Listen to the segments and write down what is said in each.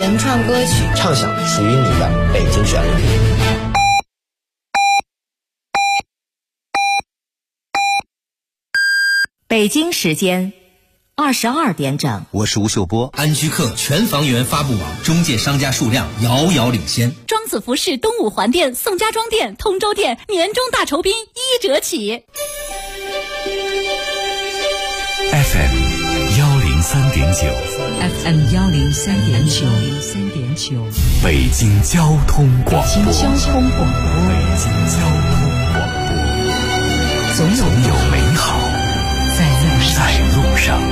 原创歌曲， 畅享属于你的北京旋律。 北京时间22点整， 我是吴秀波。 安居客全房源发布网中介商家数量遥遥领先。 庄子服饰东五环店、宋家庄店、通州店年终大酬宾1折起。 FM 103.9 FM 103.9 北京交通广播。 北京交通广播， 总有美好在路上。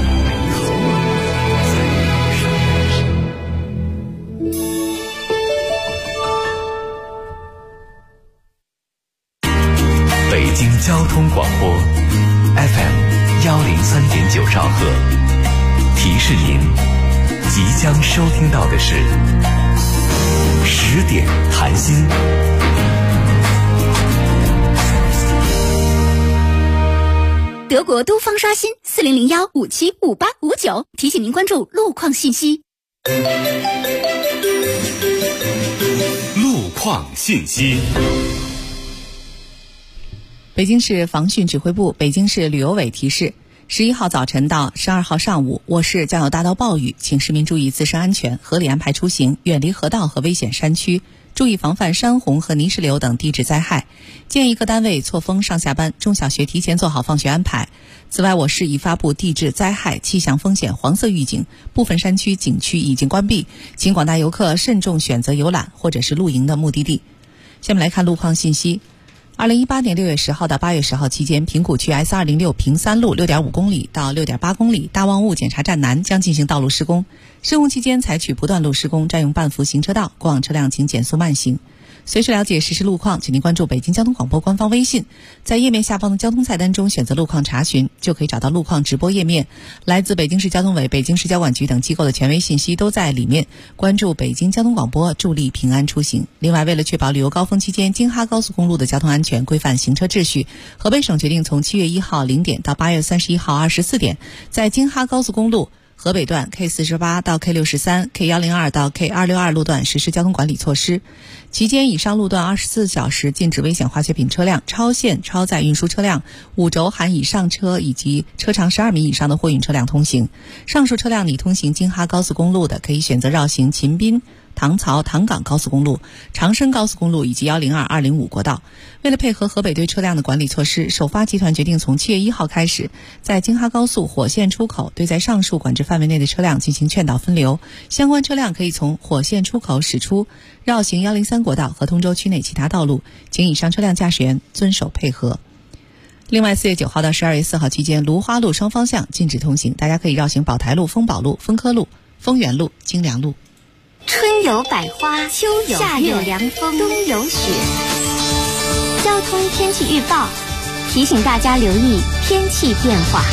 北京交通广播 FM 103.9兆赫，提示您即将收听到的是10点谈心。 德国都方刷新4001575859，提醒您关注路况信息。 路况信息。 北京市防汛指挥部、北京市旅游委提示，11号早晨到12号上午，我市将有大到暴雨，请市民注意自身安全，合理安排出行，远离河道和危险山区，注意防范山洪和泥石流等地质灾害。建议各单位错峰上下班，中小学提前做好放学安排。此外，我市已发布地质灾害气象风险黄色预警，部分山区景区已经关闭，请广大游客慎重选择游览或者是露营的目的地。下面来看路况信息。2018年6月10号到8月10号期间，平谷区 S206 平三路 6.5 公里到 6.8 公里大望雾检查站南将进行道路施工，施工期间采取不断路施工，占用半幅行车道，过往车辆请减速慢行。随时了解实时路况，请您关注北京交通广播官方微信，在页面下方的交通菜单中选择路况查询，就可以找到路况直播页面。来自北京市交通委、北京市交管局等机构的权威信息都在里面。关注北京交通广播，助力平安出行。另外，为了确保旅游高峰期间京哈高速公路的交通安全，规范行车秩序，河北省决定从7月1号0点到8月31号24点，在京哈高速公路河北段 K48 到 K63、K102 到 K262 路段实施交通管理措施。期间，以上路段24小时禁止危险化学品车辆、超限超载运输车辆、5轴含以上车以及车长12米以上的货运车辆通行。上述车辆拟通行京哈高速公路的，可以选择绕行秦滨、唐曹、唐岗高速公路、长深高速公路以及102、205国道。为了配合河北对车辆的管理措施，首发集团决定从7月1号开始，在京哈高速火线出口对在上述管制范围内的车辆进行劝导分流，相关车辆可以从火线出口驶出，绕行103国道和通州区内其他道路，请以上车辆驾驶员遵守配合。另外，4月9号到12月4号期间，芦花路双方向禁止通行，大家可以绕行宝台路、丰宝路、丰科路、丰源路、京良路。 春有百花，秋有夏有凉风，冬有雪。交通天气预报提醒大家留意天气变化。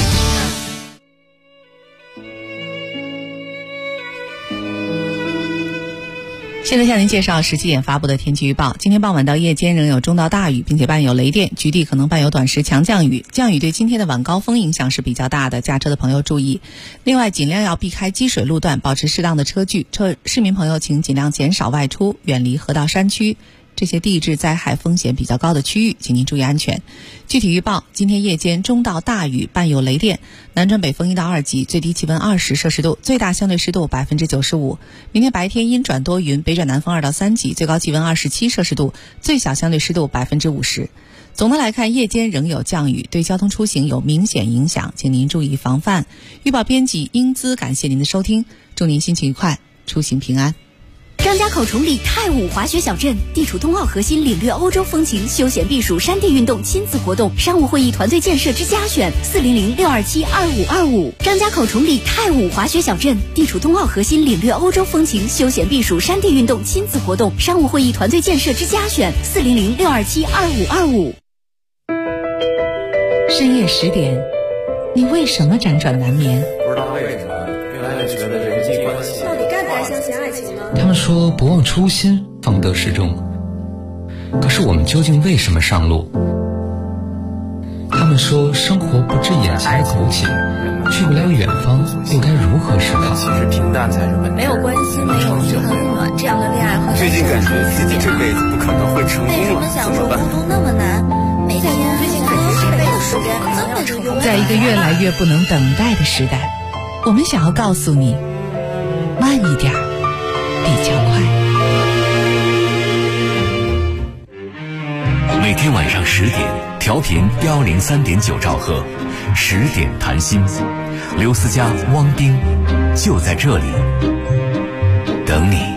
现在向您介绍17点发布的天气预报。今天傍晚到夜间仍有中到大雨，并且伴有雷电，局地可能伴有短时强降雨。降雨对今天的晚高峰影响是比较大的，驾车的朋友注意。另外，尽量要避开积水路段，保持适当的车距。市民朋友请尽量减少外出，远离河道山区这些地质灾害风险比较高的区域，请您注意安全。具体预报：今天夜间中到大雨，伴有雷电，南转北风1到2级，最低气温20摄氏度，最大相对湿度95%。明天白天阴转多云，北转南风2到3级，最高气温27摄氏度，最小相对湿度50%。总的来看，夜间仍有降雨，对交通出行有明显影响，请您注意防范。预报编辑英姿感谢您的收听，祝您心情愉快，出行平安。 张家口崇礼太武滑雪小镇，地处冬奥核心，领略欧洲风情，休闲避暑，山地运动，亲子活动，商务会议团队建设之家选，400-627-2525。张家口崇礼太武滑雪小镇，地处冬奥核心，领略欧洲风情，休闲避暑，山地运动，亲子活动，商务会议团队建设之家选，400-627-2525。 深夜10点，你为什么辗转难眠？ 不知道为什么，越来越觉得人际关系到底该不该相信爱情呢？ 他们说不忘初心，方得始终。可是我们究竟为什么上路？他们说生活不止眼前的苟且， 去不了远方，又该如何是好？ 其实平淡才是问题。 没有关心，没有嘘寒问暖，这样的恋爱和最近感觉自己这辈子不可能会成功了， 为什么享受孤独那么难？每天最近感觉这辈子时间可能要成功。 在一个越来越不能等待的时代，我们想要告诉你，慢一点比较快。 每天晚上10点，调频103.9兆赫，10点谈心，刘思佳、汪冰就在这里等你。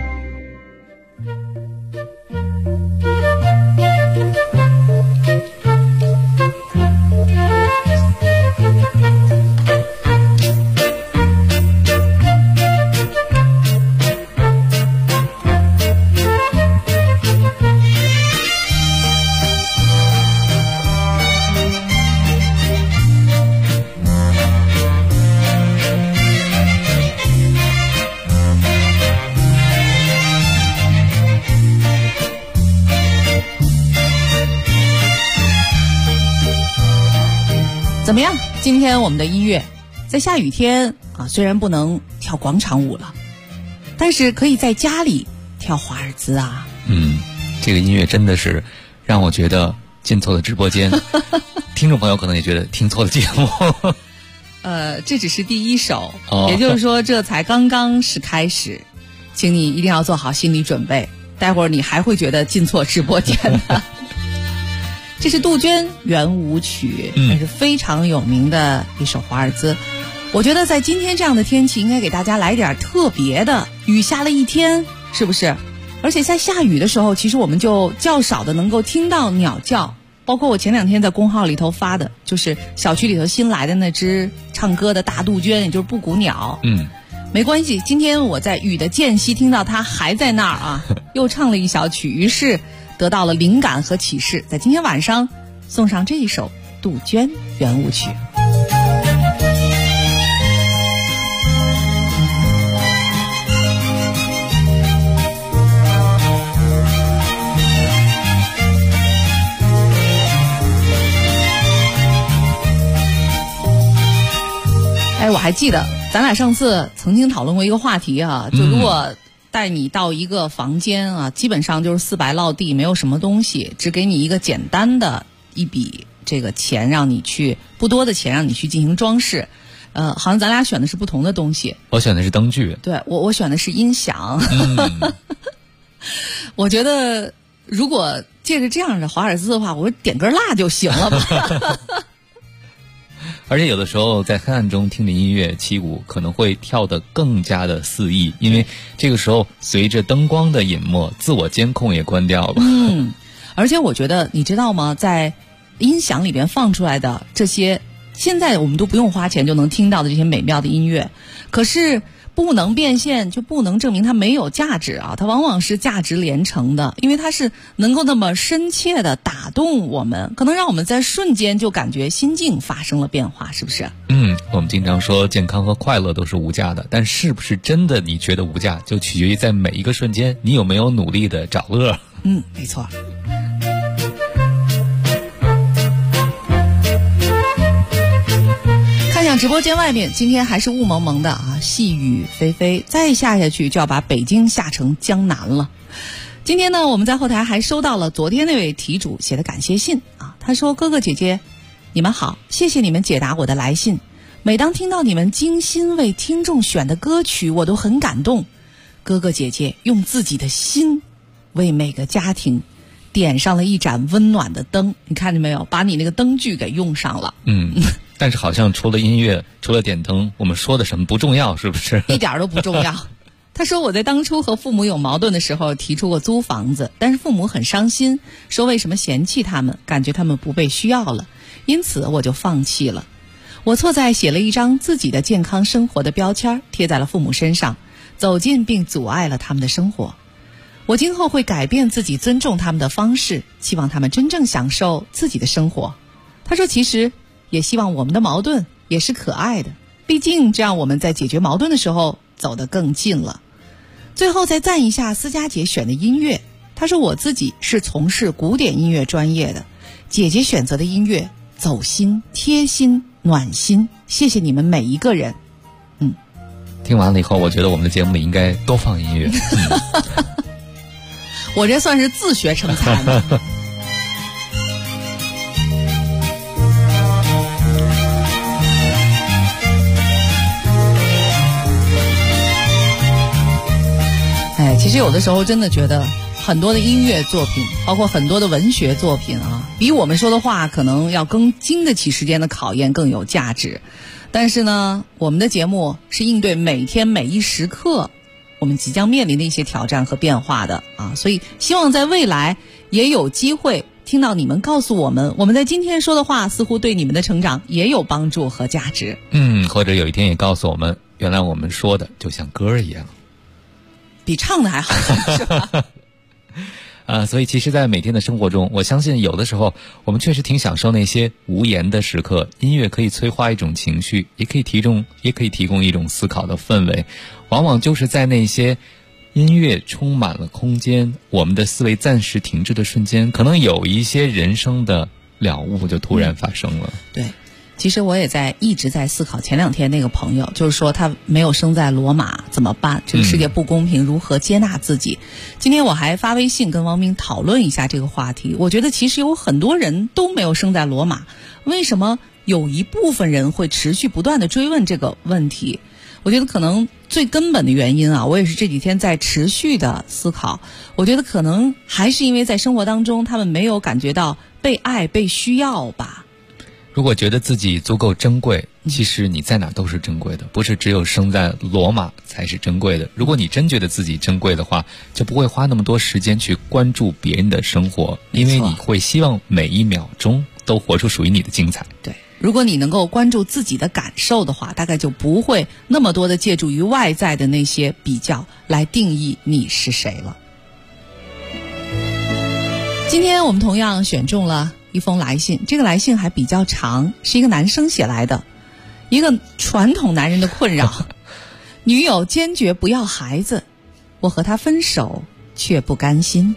怎么样？今天我们的音乐在下雨天啊，虽然不能跳广场舞了，但是可以在家里跳华尔兹啊。 这个音乐真的是让我觉得进错了直播间，听众朋友可能也觉得听错了节目。 这只是第一首，也就是说这才刚刚是开始，请你一定要做好心理准备，待会儿你还会觉得进错直播间的。这是杜鹃圆舞曲，也是非常有名的一首华尔兹。我觉得在今天这样的天气，应该给大家来点特别的。雨下了一天，是不是？而且在下雨的时候，其实我们就较少的能够听到鸟叫。包括我前2天在公号里头发的，就是小区里头新来的那只唱歌的大杜鹃，也就是布谷鸟。没关系，今天我在雨的间隙听到它还在那儿啊，又唱了一小曲，于是得到了灵感和启示，在今天晚上送上这一首杜鹃圆舞曲。我还记得咱俩上次曾经讨论过一个话题啊，就如果带你到一个房间啊，基本上就是4白落地，没有什么东西，只给你一个简单的一笔这个钱，让你去不多的钱让你去进行装饰。好像咱俩选的是不同的东西。 我选的是灯具。 对，我选的是音响。我觉得如果借着这样的华尔兹的话，我点根蜡就行了吧。 而且有的时候在黑暗中听着音乐起舞，可能会跳得更加的肆意，因为这个时候随着灯光的隐没，自我监控也关掉了。 而且我觉得你知道吗，在音响里边放出来的这些现在我们都不用花钱就能听到的这些美妙的音乐，可是不能变现就不能证明它没有价值啊！它往往是价值连城的，因为它是能够那么深切的打动我们，可能让我们在瞬间就感觉心境发生了变化，是不是？ 我们经常说健康和快乐都是无价的，但是不是真的你觉得无价，就取决于在每一个瞬间你有没有努力的找乐。 没错。看向直播间外面，今天还是雾蒙蒙的啊，细雨霏霏，再下去就要把北京下成江南了。今天呢，我们在后台还收到了昨天那位题主写的感谢信啊，他说：哥哥姐姐你们好，谢谢你们解答我的来信，每当听到你们精心为听众选的歌曲，我都很感动。哥哥姐姐用自己的心为每个家庭点上了一盏温暖的灯，你看见没有，把你那个灯具给用上了。 但是好像除了音乐，除了点灯，我们说的什么不重要，是不是？ 一点都不重要。他说我在当初和父母有矛盾的时候提出过租房子，但是父母很伤心，说为什么嫌弃他们，感觉他们不被需要了，因此我就放弃了。我错在写了一张自己的健康生活的标签贴在了父母身上，走进并阻碍了他们的生活。我今后会改变自己尊重他们的方式，希望他们真正享受自己的生活。他说其实也希望我们的矛盾也是可爱的，毕竟这样我们在解决矛盾的时候走得更近了。最后再赞一下思佳姐选的音乐，她说我自己是从事古典音乐专业的，姐姐选择的音乐走心贴心暖心。谢谢你们每一个人。 听完了以后，我觉得我们的节目里应该多放音乐。 我这算是自学成才呢。其实有的时候真的觉得很多的音乐作品，包括很多的文学作品啊，比我们说的话可能要更经得起时间的考验，更有价值。但是呢，我们的节目是应对每天每一时刻我们即将面临的一些挑战和变化的啊，所以希望在未来也有机会听到你们告诉我们，我们在今天说的话似乎对你们的成长也有帮助和价值。 或者有一天也告诉我们，原来我们说的就像歌一样， 比唱的还好，是吧？ 所以其实在每天的生活中，我相信有的时候我们确实挺享受那些无言的时刻。音乐可以催化一种情绪，也可以提供一种思考的氛围。往往就是在那些音乐充满了空间，我们的思维暂时停滞的瞬间，可能有一些人生的了悟就突然发生了。 对，其实我也一直在思考前2天那个朋友，就是说他没有生在罗马怎么办？这个世界不公平，如何接纳自己？今天我还发微信跟汪明讨论一下这个话题。我觉得其实有很多人都没有生在罗马，为什么有一部分人会持续不断的追问这个问题？我觉得可能最根本的原因啊，我也是这几天在持续的思考。我觉得可能还是因为在生活当中他们没有感觉到被爱、被需要吧。 如果觉得自己足够珍贵，其实你在哪都是珍贵的，不是只有生在罗马才是珍贵的。如果你真觉得自己珍贵的话，就不会花那么多时间去关注别人的生活，因为你会希望每一秒钟都活出属于你的精彩。 对，如果你能够关注自己的感受的话，大概就不会那么多的借助于外在的那些比较来定义你是谁了。今天我们同样选中了一封来信，这个来信还比较长，是一个男生写来的，一个传统男人的困扰。女友坚决不要孩子，我和他分手却不甘心。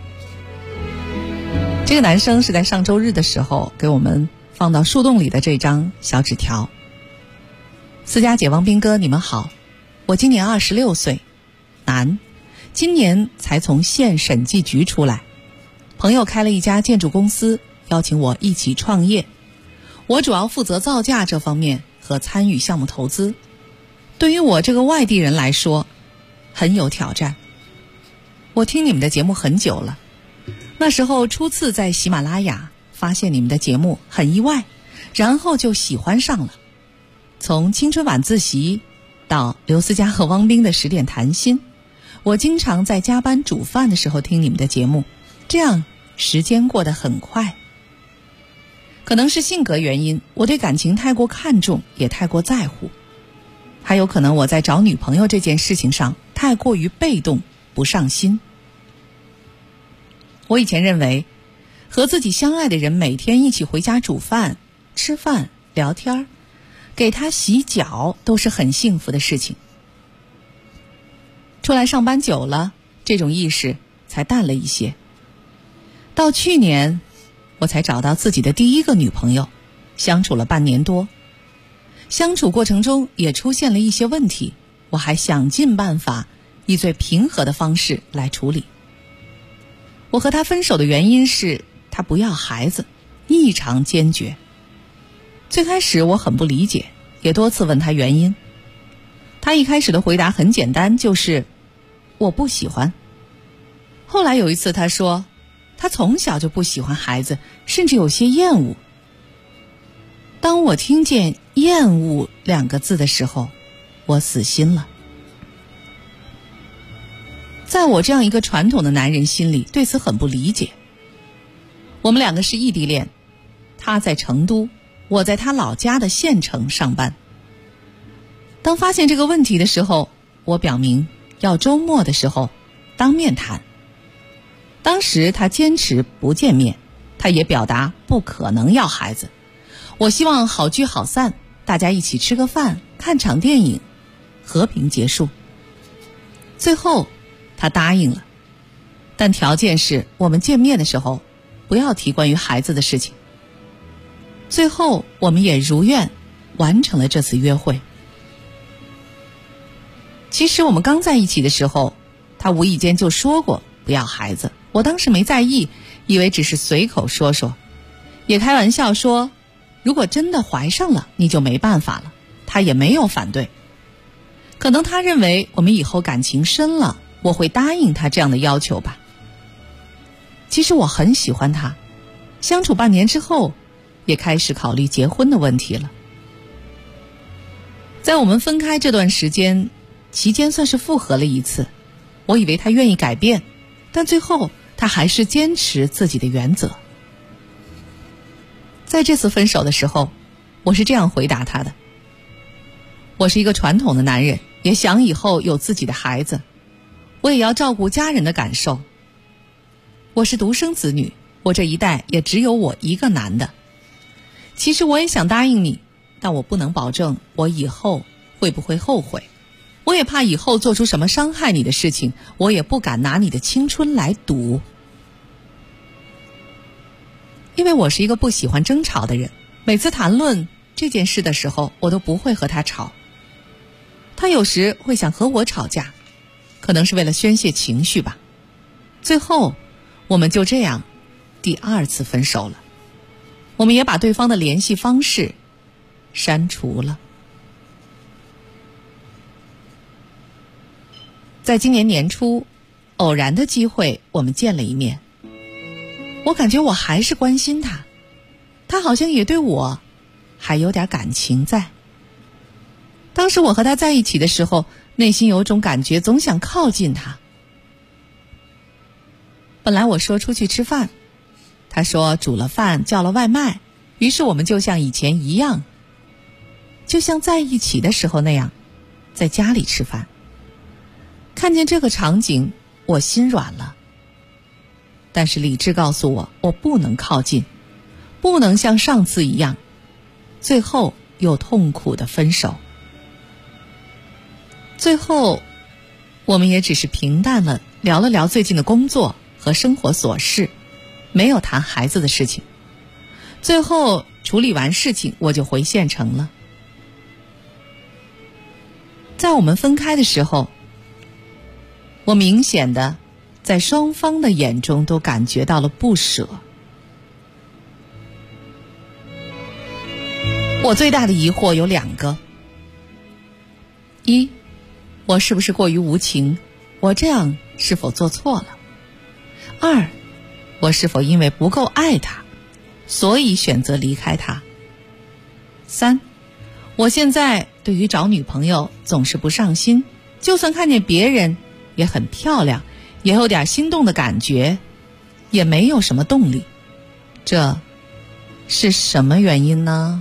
这个男生是在上周日的时候给我们放到树洞里的这张小纸条。思佳姐、王斌哥，你们好，我今年26岁，男，今年才从县审计局出来，朋友开了一家建筑公司，邀请我一起创业，我主要负责造价这方面和参与项目投资。对于我这个外地人来说，很有挑战。我听你们的节目很久了，那时候初次在喜马拉雅发现你们的节目很意外，然后就喜欢上了。从青春晚自习到刘思佳和汪斌的10点谈心，我经常在加班煮饭的时候听你们的节目，这样时间过得很快。可能是性格原因，我对感情太过看重，也太过在乎。还有可能我在找女朋友这件事情上太过于被动，不上心。我以前认为和自己相爱的人每天一起回家煮饭、吃饭、聊天，给他洗脚都是很幸福的事情。出来上班久了，这种意识才淡了一些。到去年我才找到自己的第一个女朋友，相处了半年多。相处过程中也出现了一些问题，我还想尽办法以最平和的方式来处理。我和他分手的原因是他不要孩子，异常坚决。最开始我很不理解，也多次问他原因。他一开始的回答很简单，就是我不喜欢。后来有一次他说他从小就不喜欢孩子，甚至有些厌恶。当我听见厌恶2个字的时候，我死心了。在我这样一个传统的男人心里，对此很不理解。我们2个是异地恋，他在成都，我在他老家的县城上班。当发现这个问题的时候，我表明要周末的时候当面谈。当时他坚持不见面，他也表达不可能要孩子。我希望好聚好散，大家一起吃个饭，看场电影，和平结束。最后他答应了，但条件是我们见面的时候不要提关于孩子的事情。最后我们也如愿完成了这次约会。其实我们刚在一起的时候，他无意间就说过不要孩子，我当时没在意，以为只是随口说说，也开玩笑说如果真的怀上了你就没办法了，他也没有反对。可能他认为我们以后感情深了，我会答应他这样的要求吧。其实我很喜欢他，相处半年之后也开始考虑结婚的问题了。在我们分开这段时间期间算是复合了一次，我以为他愿意改变，但最后他还是坚持自己的原则。在这次分手的时候，我是这样回答他的：我是一个传统的男人，也想以后有自己的孩子，我也要照顾家人的感受。我是独生子女，我这一代也只有我一个男的。其实我也想答应你，但我不能保证我以后会不会后悔。我也怕以后做出什么伤害你的事情，我也不敢拿你的青春来赌。因为我是一个不喜欢争吵的人，每次谈论这件事的时候，我都不会和他吵。他有时会想和我吵架，可能是为了宣泄情绪吧。最后我们就这样第二次分手了，我们也把对方的联系方式删除了。在今年年初，偶然的机会我们见了一面，我感觉我还是关心他，他好像也对我还有点感情在。当时我和他在一起的时候，内心有种感觉，总想靠近他。本来我说出去吃饭，他说煮了饭叫了外卖，于是我们就像以前一样，就像在一起的时候那样，在家里吃饭。看见这个场景，我心软了，但是理智告诉我，我不能靠近，不能像上次一样，最后又痛苦的分手。最后我们也只是平淡了聊了聊最近的工作和生活琐事，没有谈孩子的事情。最后处理完事情，我就回县城了。在我们分开的时候，我明显的在双方的眼中都感觉到了不舍。我最大的疑惑有2个：一，我是不是过于无情？我这样是否做错了？2，我是否因为不够爱他，所以选择离开他？3，我现在对于找女朋友总是不上心，就算看见别人也很漂亮，也有点心动的感觉，也没有什么动力。这是什么原因呢？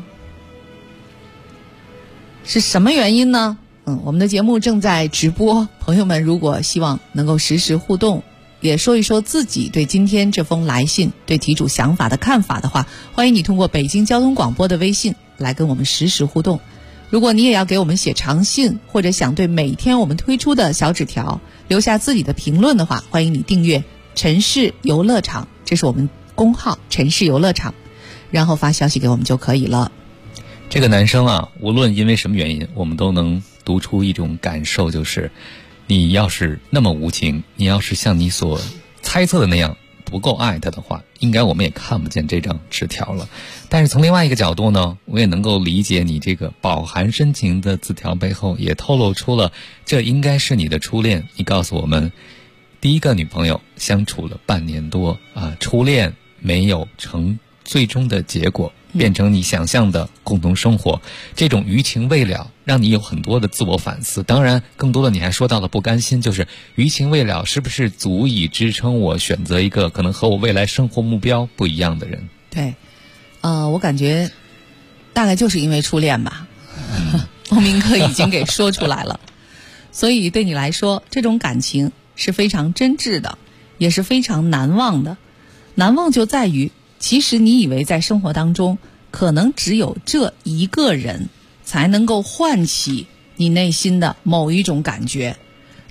是什么原因呢？我们的节目正在直播，朋友们如果希望能够实时互动，也说一说自己对今天这封来信对题主想法的看法的话，欢迎你通过北京交通广播的微信来跟我们实时互动。如果你也要给我们写长信，或者想对每天我们推出的小纸条留下自己的评论的话，欢迎你订阅城市游乐场，这是我们公号城市游乐场，然后发消息给我们就可以了。 这个男生啊，无论因为什么原因，我们都能读出一种感受，就是你要是那么无情，你要是像你所猜测的那样不够爱他的话，应该我们也看不见这张纸条了。但是从另外一个角度呢，我也能够理解你这个饱含深情的字条背后也透露出了这应该是你的初恋。你告诉我们，第一个女朋友相处了半年多啊，初恋没有成最终的结果，变成你想象的共同生活，这种余情未了让你有很多的自我反思。当然更多的你还说到了不甘心，就是余情未了是不是足以支撑我选择一个可能和我未来生活目标不一样的人。 对，我感觉大概就是因为初恋吧，欧明哥已经给说出来了。所以对你来说，这种感情是非常真挚的，也是非常难忘的。难忘就在于，其实你以为在生活当中可能只有这一个人才能够唤起你内心的某一种感觉，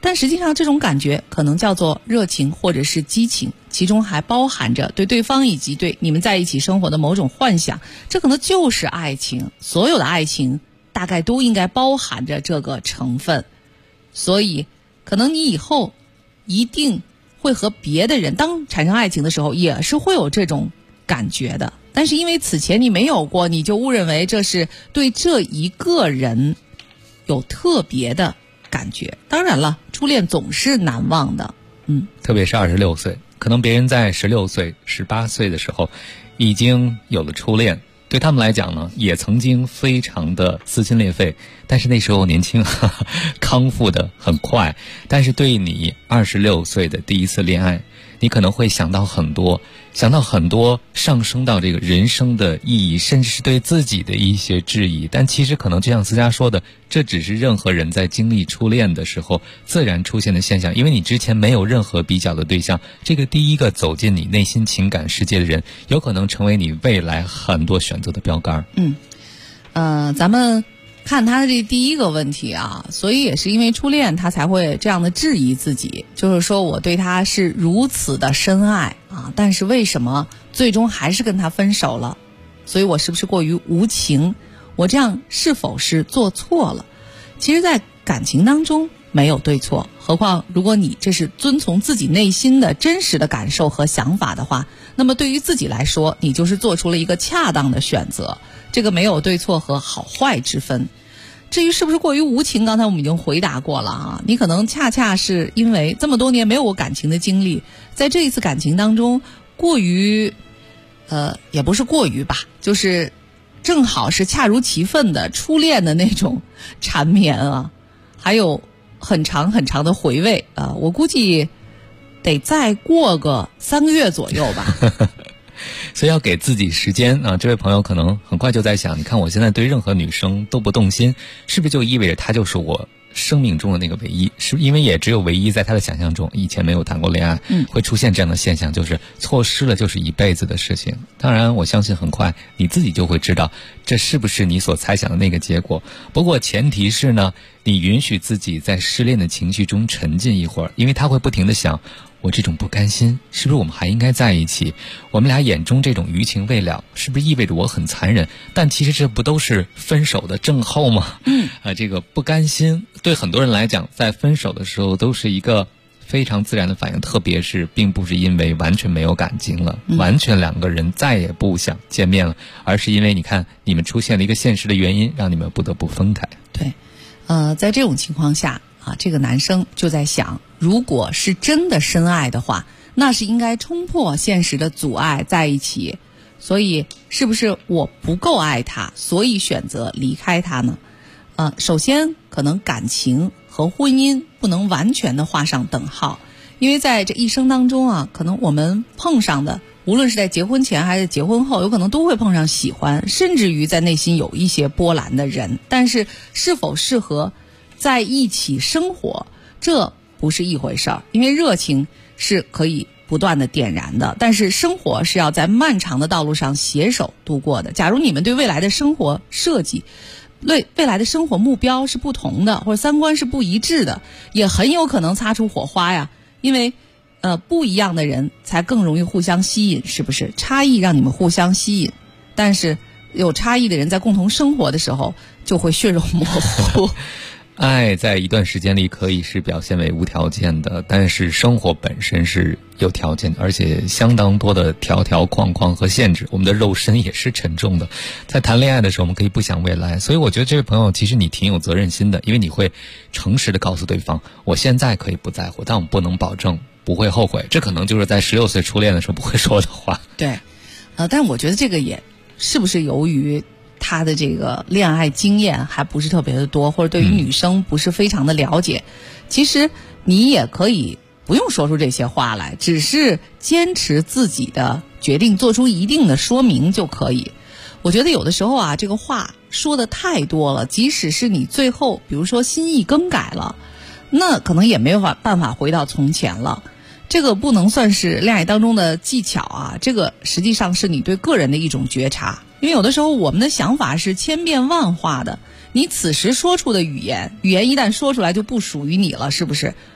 但实际上这种感觉可能叫做热情或者是激情，其中还包含着对对方以及对你们在一起生活的某种幻想，这可能就是爱情。所有的爱情大概都应该包含着这个成分，所以可能你以后一定会和别的人当产生爱情的时候也是会有这种感觉的，但是因为此前你没有过，你就误认为这是对这一个人有特别的感觉。当然了，初恋总是难忘的， 特别是26岁，可能别人在16岁、18岁的时候已经有了初恋，对他们来讲呢，也曾经非常的撕心裂肺，但是那时候年轻，康复的很快。但是对你26岁的第一次恋爱，你可能会想到很多上升到这个人生的意义，甚至是对自己的一些质疑。但其实可能就像思佳说的，这只是任何人在经历初恋的时候自然出现的现象，因为你之前没有任何比较的对象，这个第一个走进你内心情感世界的人，有可能成为你未来很多选择的标杆。 咱们看他的这第一个问题啊，所以也是因为初恋他才会这样的质疑自己，就是说我对他是如此的深爱啊，但是为什么最终还是跟他分手了？所以我是不是过于无情？我这样是否是做错了？其实在感情当中没有对错，何况如果你这是遵从自己内心的真实的感受和想法的话，那么对于自己来说，你就是做出了一个恰当的选择，这个没有对错和好坏之分。至于是不是过于无情，刚才我们已经回答过了啊。你可能恰恰是因为这么多年没有过感情的经历，在这一次感情当中过于也不是过于吧，就是正好是恰如其分的初恋的那种缠绵啊，还有很长很长的回味啊，我估计得再过个3个月左右吧。 所以要给自己时间啊！这位朋友可能很快就在想，你看我现在对任何女生都不动心，是不是就意味着她就是我生命中的那个唯一？是因为也只有唯一在他的想象中，以前没有谈过恋爱，会出现这样的现象，就是错失了就是一辈子的事情。当然我相信很快你自己就会知道这是不是你所猜想的那个结果。不过前提是呢，你允许自己在失恋的情绪中沉浸一会儿，因为他会不停地想，我这种不甘心，是不是我们还应该在一起？我们俩眼中这种余情未了，是不是意味着我很残忍？但其实这不都是分手的症候吗？这个不甘心对很多人来讲，在分手的时候都是一个非常自然的反应，特别是并不是因为完全没有感情了，完全两个人再也不想见面了，而是因为你看你们出现了一个现实的原因，让你们不得不分开。 对，在这种情况下啊，这个男生就在想，如果是真的深爱的话，那是应该冲破现实的阻碍在一起。所以是不是我不够爱他，所以选择离开他呢？首先可能感情和婚姻不能完全的画上等号，因为在这一生当中啊，可能我们碰上的，无论是在结婚前还是结婚后，有可能都会碰上喜欢，甚至于在内心有一些波澜的人，但是是否适合在一起生活，这不是一回事儿。因为热情是可以不断的点燃的，但是生活是要在漫长的道路上携手度过的。假如你们对未来的生活设计，对未来的生活目标是不同的，或者三观是不一致的，也很有可能擦出火花呀。因为不一样的人才更容易互相吸引，是不是？差异让你们互相吸引，但是有差异的人在共同生活的时候就会血肉模糊。 爱在一段时间里可以是表现为无条件的，但是生活本身是有条件的，而且相当多的条条框框和限制，我们的肉身也是沉重的。在谈恋爱的时候，我们可以不想未来，所以我觉得这位朋友其实你挺有责任心的，因为你会诚实的告诉对方，我现在可以不在乎，但我不能保证不会后悔。这可能就是在16岁初恋的时候不会说的话。 对，但是我觉得这个也是不是由于他的这个恋爱经验还不是特别的多，或者对于女生不是非常的了解，其实你也可以不用说出这些话来，只是坚持自己的决定，做出一定的说明就可以。我觉得有的时候啊，这个话说的太多了，即使是你最后比如说心意更改了，那可能也没有办法回到从前了。这个不能算是恋爱当中的技巧啊，这个实际上是你对个人的一种觉察。因为有的时候我们的想法是千变万化的，你此时说出的语言一旦说出来就不属于你了，是不是？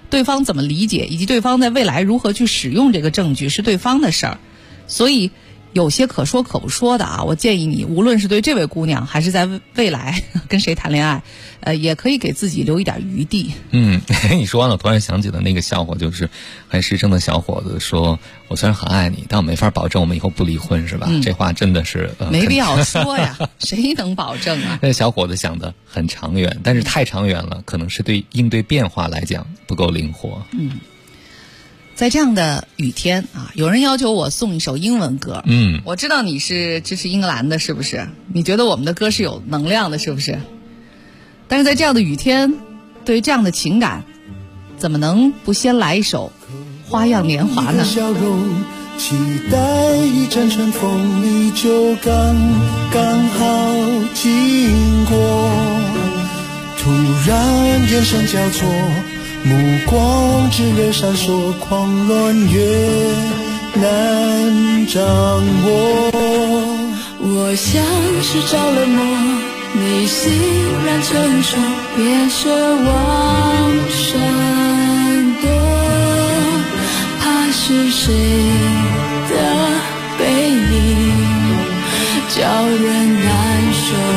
对方怎么理解，以及对方在未来如何去使用这个证据是对方的事儿。所以有些可说可不说的啊，我建议你无论是对这位姑娘还是在未来跟谁谈恋爱，也可以给自己留一点余地。 你说完了，突然想起了那个笑话，就是还失声的小伙子说，我虽然很爱你，但我没法保证我们以后不离婚，是吧？这话真的是没必要说呀，谁能保证啊？ 那小伙子想的很长远，但是太长远了，可能是对应对变化来讲不够灵活。 在这样的雨天啊，有人要求我送一首英文歌。我知道你是支持英格兰的，是不是？你觉得我们的歌是有能量的，是不是？但是在这样的雨天，对于这样的情感，怎么能不先来一首《花样年华》呢？ 笑容，期待一阵春风里就刚好经过，突然眼神交错，目光炽热闪烁，狂乱越难掌握。 我像是着了魔，你欣然承受，别奢望闪躲，怕是谁的背影叫人难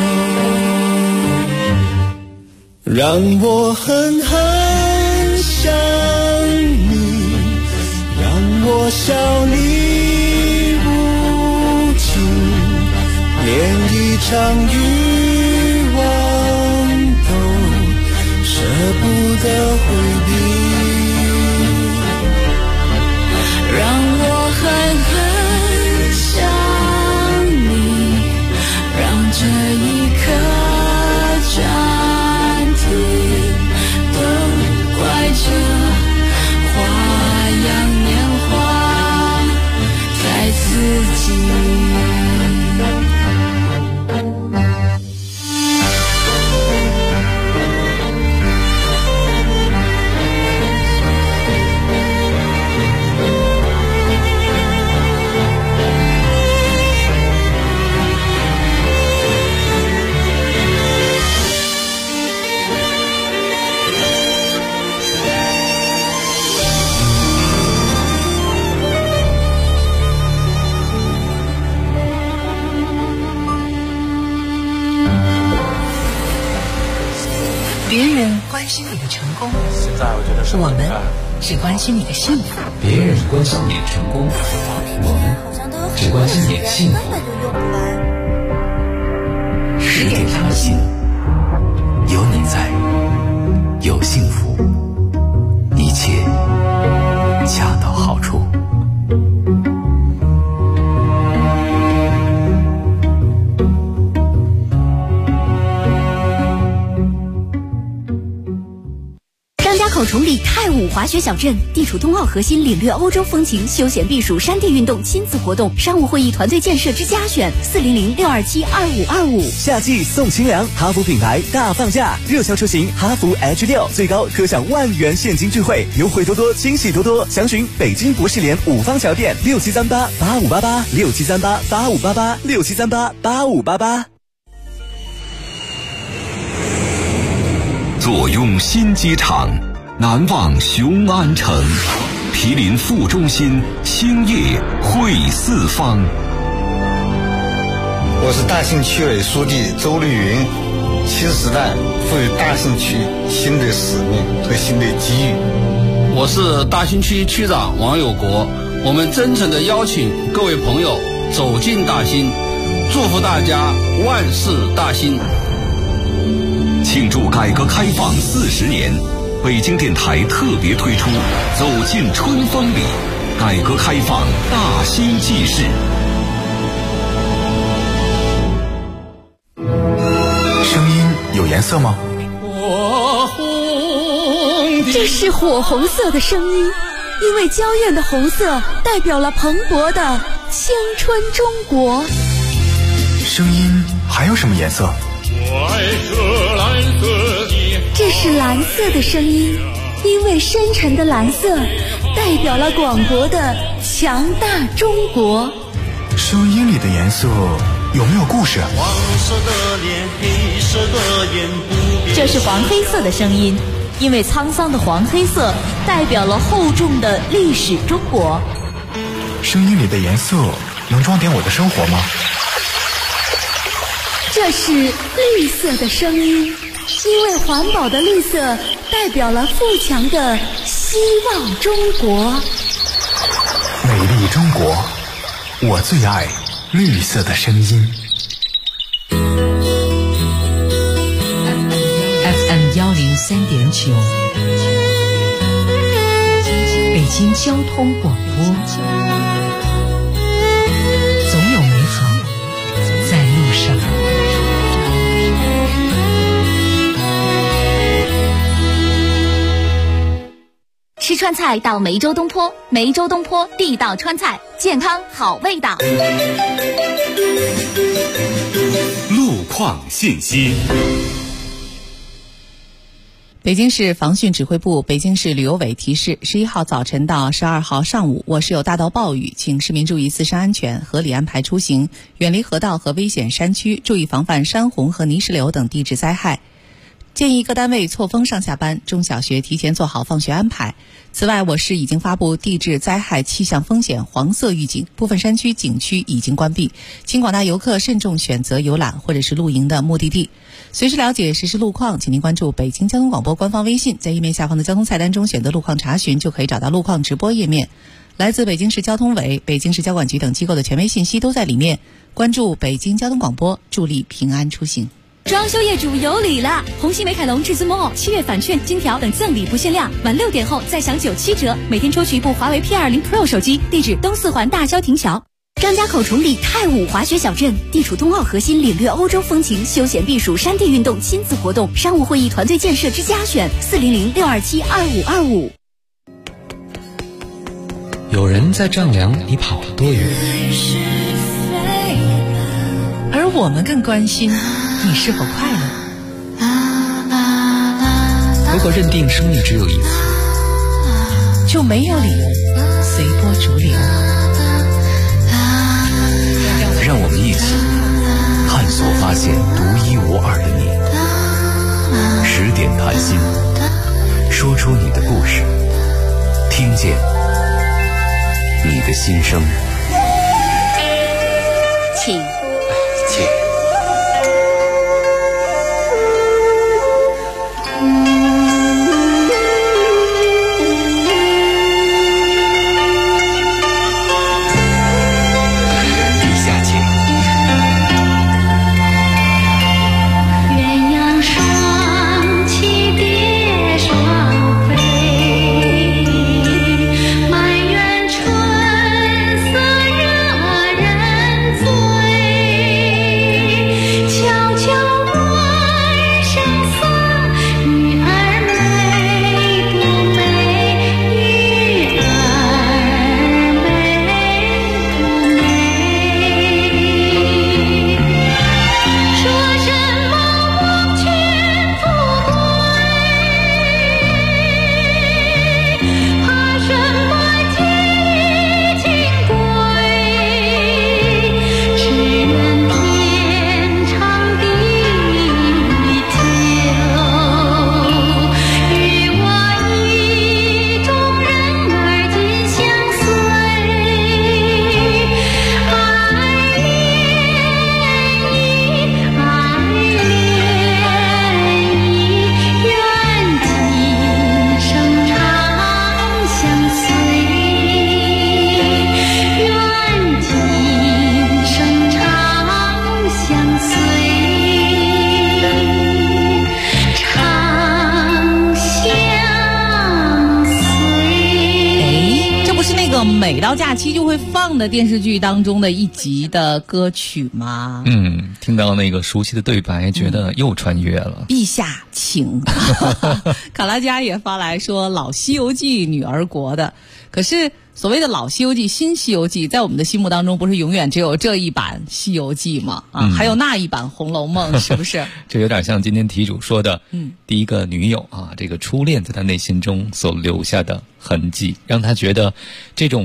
受， 让我狠狠想你，让我笑你无情，连一场欲望都舍不得回避， 让我狠狠想你，让这一刻暂停，都怪这花样年华太刺激。 别人关心你的成功， 现在我觉得我们只关心你的幸福。 别人关心你的成功，我们只关心你的幸福。10点上的心，有你在，有幸福，一切恰到好处。 口崇礼泰武滑雪小镇，地处冬奥核心，领略欧洲风情，休闲避暑，山地运动，亲子活动，商务会议，团队建设之家选，400-627-2525。 夏季送清凉，哈弗品牌大放价，热销车型哈弗 H6，最高可享1万元现金钜惠，优惠多多，惊喜多多。详询北京博士联5方桥店67388588，67388588，67388588。 坐拥新机场，难忘雄安城，毗邻副中心，兴业汇四方。 我是大兴区委书记周丽云，新时代赋予大兴区新的使命和新的机遇。 我是大兴区区长王有国，我们真诚地邀请各位朋友走进大兴，祝福大家万事大兴。 庆祝改革开放40年，北京电台特别推出走进春风里，改革开放大兴纪事。 声音有颜色吗？ 这是火红色的声音，因为娇艳的红色代表了蓬勃的青春中国。 声音还有什么颜色？ 这是蓝色的声音，因为深沉的蓝色代表了广博的强大中国。 声音里的颜色有没有故事？ 这是黄黑色的声音， 因为沧桑的黄黑色代表了厚重的历史中国。 声音里的颜色能装点我的生活吗？ 这是绿色的声音，因为环保的绿色代表了富强的希望中国。 美丽中国，我最爱绿色的声音。 FM 103.9，北京交通广播，总有美好在路上。 吃川菜到梅州东坡，梅州东坡地道川菜，健康好味道。 路况信息。 北京市防汛指挥部、北京市旅游委提示：11号早晨到12号上午，我市有大到暴雨，请市民注意自身安全，合理安排出行，远离河道和危险山区，注意防范山洪和泥石流等地质灾害。建议各单位错峰上下班，中小学提前做好放学安排。此外，我市已经发布地质灾害气象风险黄色预警，部分山区景区已经关闭，请广大游客慎重选择游览或者是露营的目的地。随时了解实时路况，请您关注北京交通广播官方微信，在页面下方的交通菜单中选择路况查询，就可以找到路况直播页面。来自北京市交通委、北京市交管局等机构的权威信息都在里面。关注北京交通广播，助力平安出行。 装修业主有礼了！红星美凯龙至尊 Mall7月返券、金条等赠礼不限量，晚6点后再享97折，每天抽取一部华为 P20 Pro 手机。地址：东四环大郊亭桥。张家口崇礼太武滑雪小镇地处冬奥核心，领略欧洲风情，休闲避暑山地运动亲子活动，商务会议团队建设之家选，400-627-2525。 有人在丈量你跑了多远， 而我们更关心你是否快乐。 如果认定生命只有一次， 就没有理由随波逐流。 让我们一起探索发现独一无二的你。10点谈心，说出你的故事，听见你的心声。 请。 每到假期就会放的电视剧当中的一集的歌曲吗？ 听到那个熟悉的对白，觉得又穿越了。 陛下请。卡拉加也发来说老西游记女儿国的，可是所谓的老西游记新西游记在我们的心目当中不是永远只有这一版西游记吗？还有那一版红楼梦，是不是？ 这有点像今天题主说的，第一个女友这个初恋在他内心中所留下的痕迹，让他觉得这种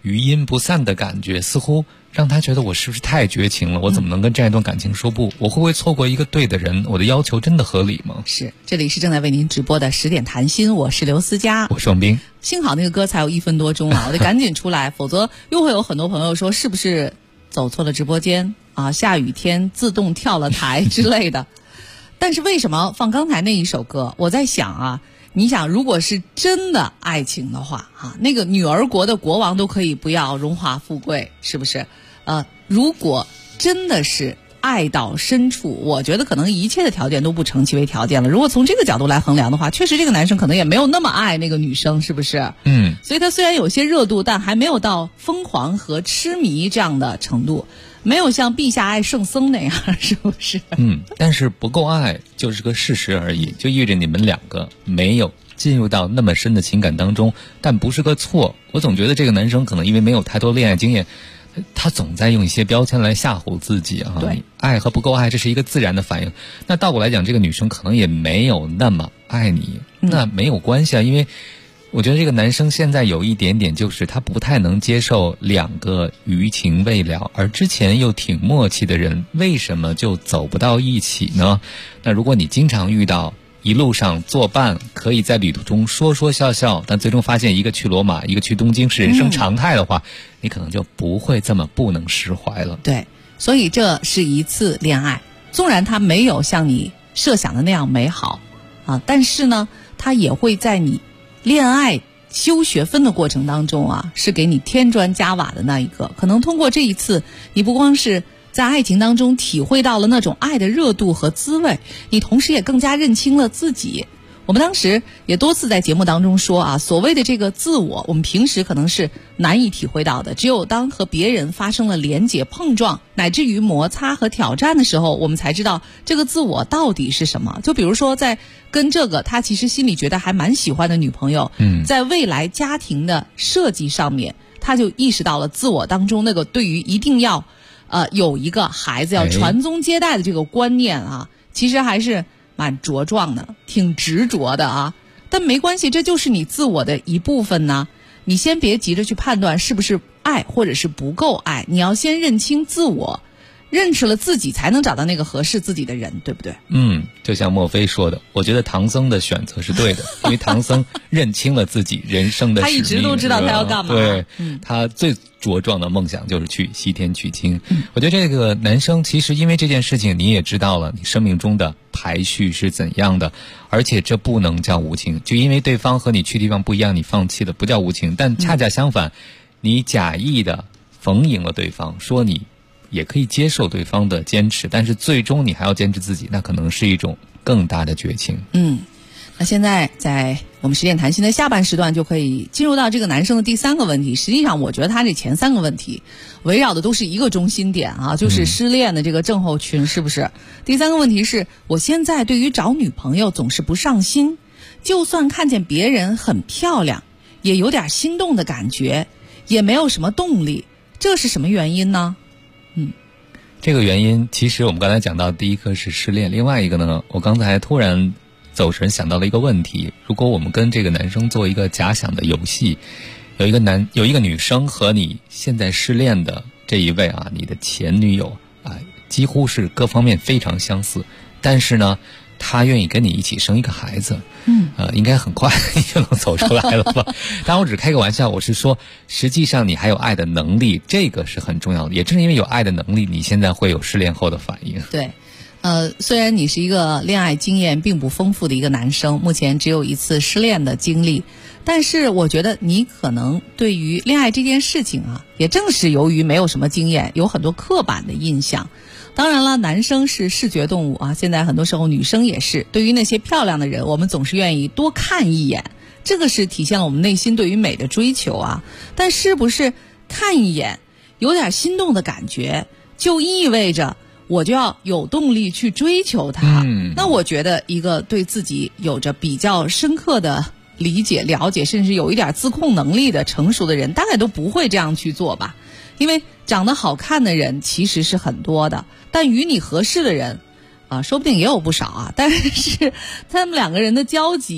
余音不散的感觉，似乎让他觉得我是不是太绝情了？我怎么能跟这样一段感情说不？我会不会错过一个对的人？我的要求真的合理吗？ 是，这里是正在为您直播的10点谈心，我是刘思佳， 我是王斌。 幸好那个歌才有1分多钟啊，我得赶紧出来，否则又会有很多朋友说是不是走错了直播间啊？下雨天自动跳了台之类的。但是为什么放刚才那一首歌？我在想啊，你想如果是真的爱情的话啊，那个女儿国的国王都可以不要荣华富贵，是不是？如果真的是爱到深处，我觉得可能一切的条件都不成其为条件了。如果从这个角度来衡量的话，确实这个男生可能也没有那么爱那个女生，是不是？所以他虽然有些热度，但还没有到疯狂和痴迷这样的程度，没有像陛下爱圣僧那样，是不是？ 但是不够爱就是个事实而已，就意味着你们两个没有进入到那么深的情感当中，但不是个错。我总觉得这个男生可能因为没有太多恋爱经验，他总在用一些标签来吓唬自己啊。 对， 爱和不够爱这是一个自然的反应。那倒过来讲，这个女生可能也没有那么爱你，那没有关系啊，因为我觉得这个男生现在有一点点就是他不太能接受两个余情未了，而之前又挺默契的人，为什么就走不到一起呢？那如果你经常遇到一路上作伴，可以在旅途中说说笑笑，但最终发现一个去罗马一个去东京是人生常态的话，你可能就不会这么不能释怀了。 对，所以这是一次恋爱，纵然它没有像你设想的那样美好啊，但是呢它也会在你恋爱修学分的过程当中啊，是给你添砖加瓦的那一个。可能通过这一次，你不光是在爱情当中体会到了那种爱的热度和滋味，你同时也更加认清了自己。我们当时也多次在节目当中说啊，所谓的这个自我，我们平时可能是难以体会到的，只有当和别人发生了连结、碰撞，乃至于摩擦和挑战的时候，我们才知道这个自我到底是什么。就比如说在跟这个他其实心里觉得还蛮喜欢的女朋友，在未来家庭的设计上面，他就意识到了自我当中那个对于一定要有一个孩子要传宗接代的这个观念啊，其实还是蛮茁壮的，挺执着的啊。但没关系，这就是你自我的一部分呢。你先别急着去判断是不是爱或者是不够爱，你要先认清自我，认识了自己才能找到那个合适自己的人，对不对？ 就像墨菲说的，我觉得唐僧的选择是对的，因为唐僧认清了自己人生的使命， 他一直都知道他要干嘛。 对，他最茁壮的梦想就是去西天取经。我觉得这个男生其实因为这件事情，你也知道了你生命中的排序是怎样的，而且这不能叫无情，就因为对方和你去地方不一样，你放弃了，不叫无情。但恰恰相反，你假意的逢迎了对方，说你也可以接受对方的坚持，但是最终你还要坚持自己，那可能是一种更大的绝情。 那现在在我们10点谈心的下半时段，就可以进入到这个男生的第3个问题。实际上我觉得他这前3个问题围绕的都是一个中心点啊，就是失恋的这个症候群，是不是？第3个问题是，我现在对于找女朋友总是不上心，就算看见别人很漂亮也有点心动的感觉，也没有什么动力，这是什么原因呢？ 这个原因其实我们刚才讲到，第一个是失恋，另外一个呢，我刚才突然走神想到了一个问题，如果我们跟这个男生做一个假想的游戏，有一个女生和你现在失恋的这一位啊，你的前女友啊，几乎是各方面非常相似，但是呢他愿意跟你一起生一个孩子，应该很快你就能走出来了吧？当然我只是开个玩笑，我是说实际上你还有爱的能力，这个是很重要的，也正是因为有爱的能力，你现在会有失恋后的反应。 对，虽然你是一个恋爱经验并不丰富的一个男生，目前只有一次失恋的经历，但是我觉得你可能对于恋爱这件事情啊，也正是由于没有什么经验，有很多刻板的印象。当然了，男生是视觉动物啊，现在很多时候女生也是，对于那些漂亮的人，我们总是愿意多看一眼，这个是体现了我们内心对于美的追求啊。但是不是看一眼有点心动的感觉，就意味着我就要有动力去追求他？那我觉得一个对自己有着比较深刻的理解、了解，甚至有一点自控能力的成熟的人，大概都不会这样去做吧。因为长得好看的人其实是很多的，但与你合适的人啊，说不定也有不少啊，但是他们两个人的交集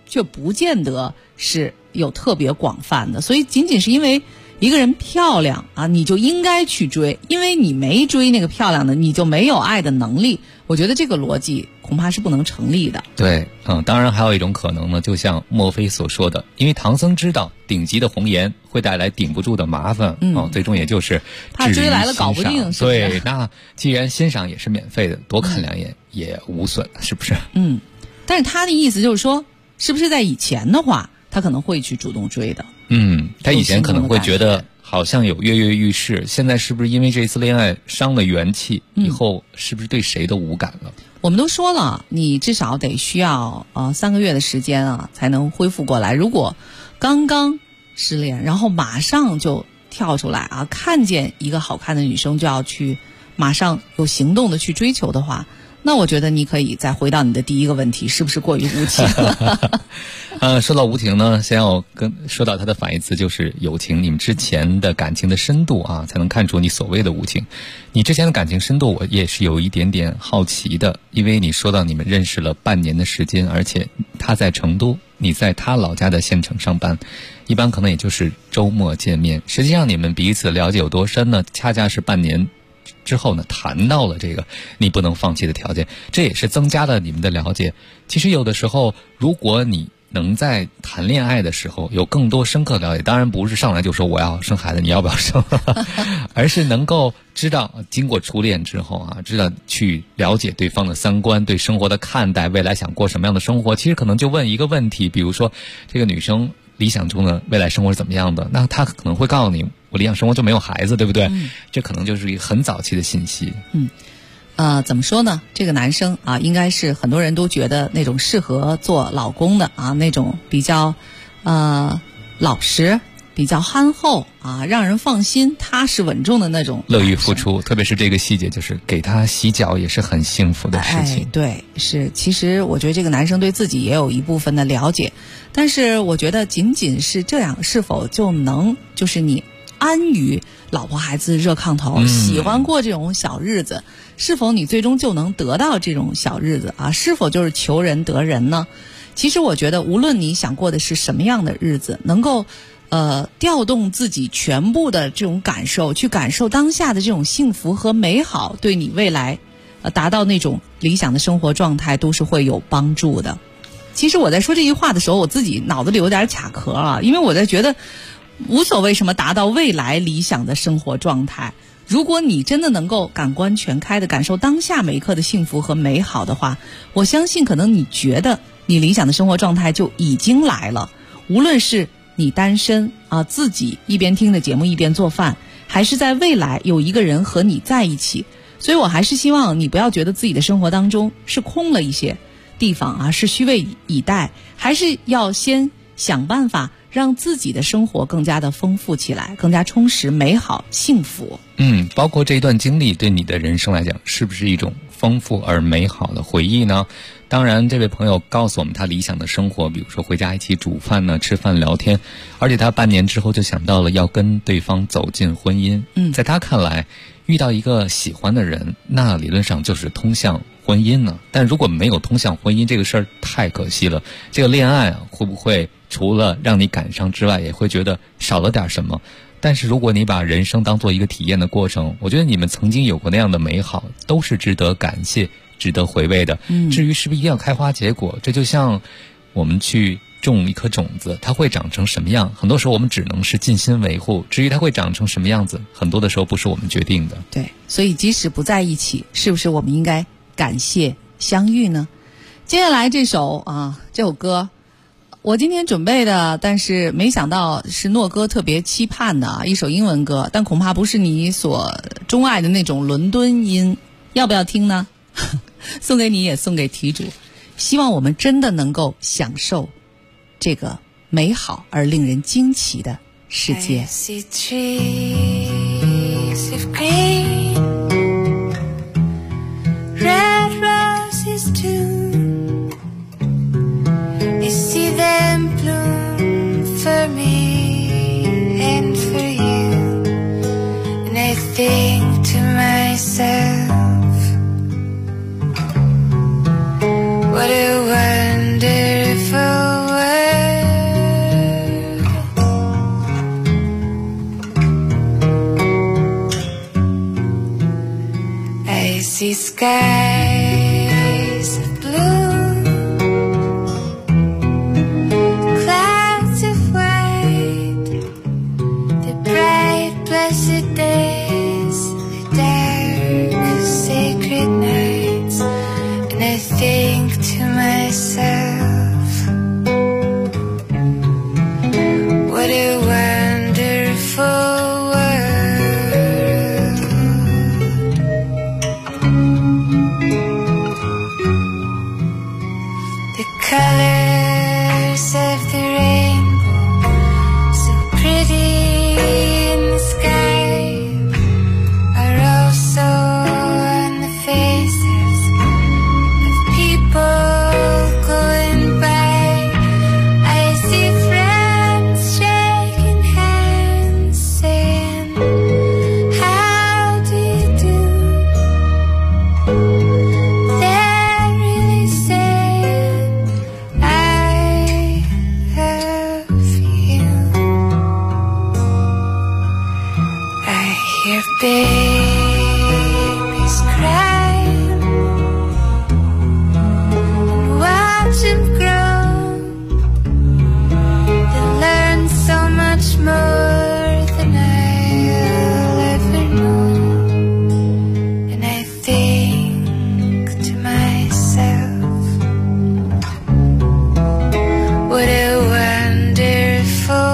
却不见得是有特别广泛的。所以仅仅是因为一个人漂亮啊，你就应该去追，因为你没追那个漂亮的，你就没有爱的能力。我觉得这个逻辑恐怕是不能成立的。 对，当然还有一种可能呢，就像墨菲所说的，因为唐僧知道顶级的红颜会带来顶不住的麻烦，最终也就是怕追来了搞不定，是不是？ 对，那既然欣赏也是免费的，多看两眼也无损，是不是？ 但是他的意思就是说，是不是在以前的话，他可能会去主动追的？ 他以前可能会觉得好像有跃跃欲试，现在是不是因为这次恋爱伤了元气，以后是不是对谁都无感了？ 我们都说了，你至少得需要3个月的时间啊，才能恢复过来。如果刚刚失恋，然后马上就跳出来啊，看见一个好看的女生就要去马上有行动的去追求的话，那我觉得你可以再回到你的第一个问题，是不是过于无情？ 说到无情呢，先要说到它的反义词就是友情。你们之前的感情的深度啊，才能看出你所谓的无情。你之前的感情深度，我也是有一点点好奇的，因为你说到你们认识了半年的时间，而且他在成都，你在他老家的县城上班，一般可能也就是周末见面。实际上你们彼此了解有多深呢？恰恰是半年之后呢，谈到了这个你不能放弃的条件，这也是增加了你们的了解。其实有的时候，如果你能在谈恋爱的时候有更多深刻的了解，当然不是上来就说我要生孩子，你要不要生，而是能够知道经过初恋之后啊，知道去了解对方的三观，对生活的看待，未来想过什么样的生活。其实可能就问一个问题，比如说这个女生理想中的未来生活是怎么样的，那她可能会告诉你，我理想生活就没有孩子，对不对？这可能就是一个很早期的信息。 怎么说呢？这个男生啊，应该是很多人都觉得那种适合做老公的啊，那种比较老实、比较憨厚啊，让人放心、踏实稳重的那种， 乐于付出。特别是这个细节，就是给他洗脚也是很幸福的事情。 对，是。其实我觉得这个男生对自己也有一部分的了解，但是我觉得仅仅是这样，是否就能就是你安于老婆孩子热炕头，喜欢过这种小日子，是否你最终就能得到这种小日子啊？是否就是求人得人呢？其实我觉得无论你想过的是什么样的日子，能够调动自己全部的这种感受，去感受当下的这种幸福和美好，对你未来达到那种理想的生活状态都是会有帮助的。其实我在说这句话的时候，我自己脑子里有点卡壳啊，因为我在觉得无所谓什么达到未来理想的生活状态，如果你真的能够感官全开的感受当下每一刻的幸福和美好的话，我相信可能你觉得你理想的生活状态就已经来了。无论是你单身啊，自己一边听着节目一边做饭，还是在未来有一个人和你在一起，所以我还是希望你不要觉得自己的生活当中是空了一些地方啊，是虚位以待，还是要先想办法让自己的生活更加的丰富起来，更加充实、美好、幸福。 包括这一段经历对你的人生来讲，是不是一种丰富而美好的回忆呢？当然，这位朋友告诉我们他理想的生活，比如说回家一起煮饭呢、吃饭聊天，而且他半年之后就想到了要跟对方走进婚姻。在他看来，遇到一个喜欢的人，那理论上就是通向婚姻呢。但如果没有通向婚姻，这个事儿太可惜了。这个恋爱会不会除了让你感伤之外，也会觉得少了点什么？但是如果你把人生当做一个体验的过程，我觉得你们曾经有过那样的美好，都是值得感谢、值得回味的。至于是不是一定要开花结果，这就像我们去种一颗种子，它会长成什么样，很多时候我们只能是尽心维护，至于它会长成什么样子，很多的时候不是我们决定的。 对，所以即使不在一起，是不是我们应该感谢相遇呢？接下来这首歌我今天准备的，但是没想到是诺哥特别期盼的一首英文歌，但恐怕不是你所钟爱的那种伦敦音，要不要听呢？送给你，也送给题主，希望我们真的能够享受这个美好而令人惊奇的世界。 I see trees of green, red roses too. I see them bloom for me and for you, and I think to myself, what a wonderful world. see skies of blue, clouds of white, the bright blessed days, the dark sacred nights, and I think to myself, what a wonderful colors of the rainbow, so pretty in the sky, are also on the faces of people going by. I see friends shaking hands, saying, how do you do? They're really saying, I love you. I hear babies crying and watch them grow. They learn so much more than I'll ever know. And I think to myself, what a wonderful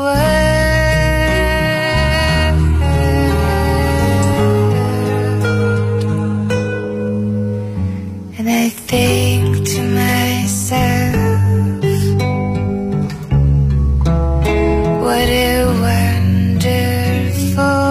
world. And I think to myself, what a wonderful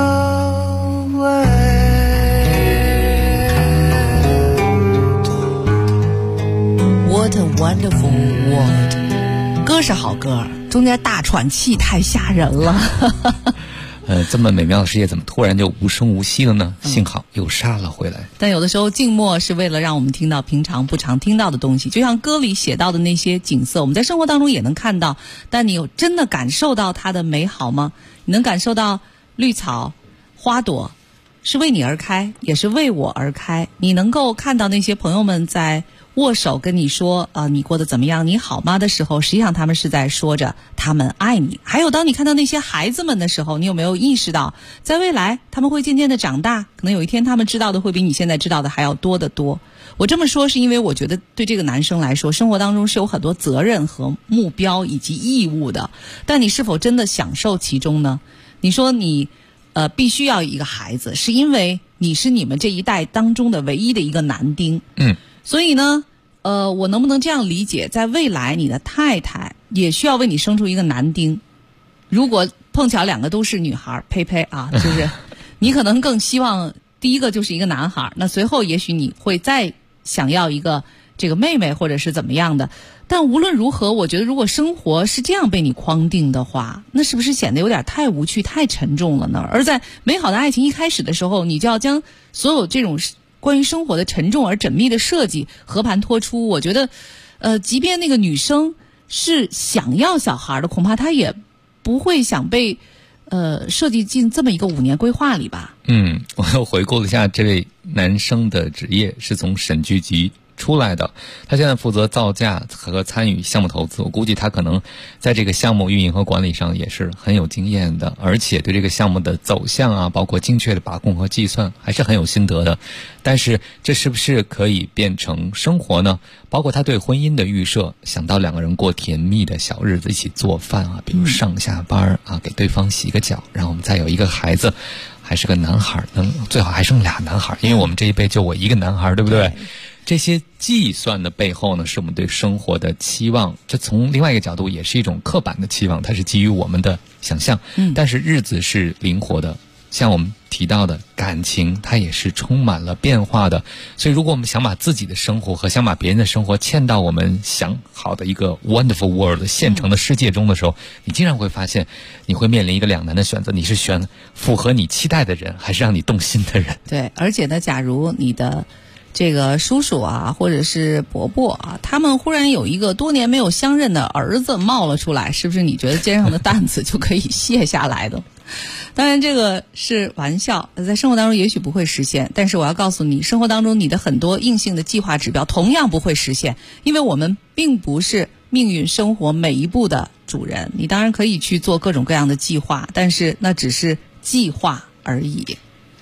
What a wonderful world， 歌是好歌，中间大喘气太吓人了。 这么美妙的世界怎么突然就无声无息了呢？幸好又杀了回来。 但有的时候静默是为了让我们听到平常不常听到的东西，就像歌里写到的那些景色，我们在生活当中也能看到，但你有真的感受到它的美好吗？你能感受到绿草花朵是为你而开，也是为我而开。你能够看到那些朋友们在握手跟你说你过得怎么样，你好吗的时候，实际上他们是在说着他们爱你。还有当你看到那些孩子们的时候，你有没有意识到在未来他们会渐渐的长大，可能有一天他们知道的会比你现在知道的还要多得多。我这么说是因为我觉得对这个男生来说，生活当中是有很多责任和目标以及义务的，但你是否真的享受其中呢？你说你必须要一个孩子，是因为你是你们这一代当中的唯一的一个男丁。所以呢我能不能这样理解，在未来你的太太也需要为你生出一个男丁？如果碰巧两个都是女孩，呸呸啊，就是你可能更希望第一个就是一个男孩，那随后也许你会再想要一个这个妹妹或者是怎么样的。但无论如何，我觉得如果生活是这样被你框定的话，那是不是显得有点太无趣太沉重了呢？而在美好的爱情一开始的时候，你就要将所有这种关于生活的沉重而缜密的设计和盘托出。我觉得即便那个女生是想要小孩的，恐怕她也不会想被设计进这么一个5年规划里吧。 我又回顾了一下这位男生的职业，是从审计局出来的，他现在负责造价和参与项目投资。我估计他可能在这个项目运营和管理上也是很有经验的，而且对这个项目的走向啊，包括精确的把控和计算还是很有心得的。但是这是不是可以变成生活呢？包括他对婚姻的预设，想到两个人过甜蜜的小日子，一起做饭啊，比如上下班啊，给对方洗个脚，然后我们再有一个孩子，还是个男孩，最好还生俩男孩，因为我们这一辈就我一个男孩，对不对？这些计算的背后呢，是我们对生活的期望。这从另外一个角度也是一种刻板的期望，它是基于我们的想象。但是日子是灵活的，像我们提到的感情，它也是充满了变化的。所以如果我们想把自己的生活和想把别人的生活嵌到我们想好的一个 wonderful world 现成的世界中的时候，你经常会发现你会面临一个两难的选择，你是选符合你期待的人，还是让你动心的人。 对，而且呢，假如你的这个叔叔啊，或者是伯伯啊，他们忽然有一个多年没有相认的儿子冒了出来，是不是你觉得肩上的担子就可以卸下来的？当然这个是玩笑，在生活当中也许不会实现，但是我要告诉你，生活当中你的很多硬性的计划指标同样不会实现，因为我们并不是命运生活每一步的主人。你当然可以去做各种各样的计划，但是那只是计划而已。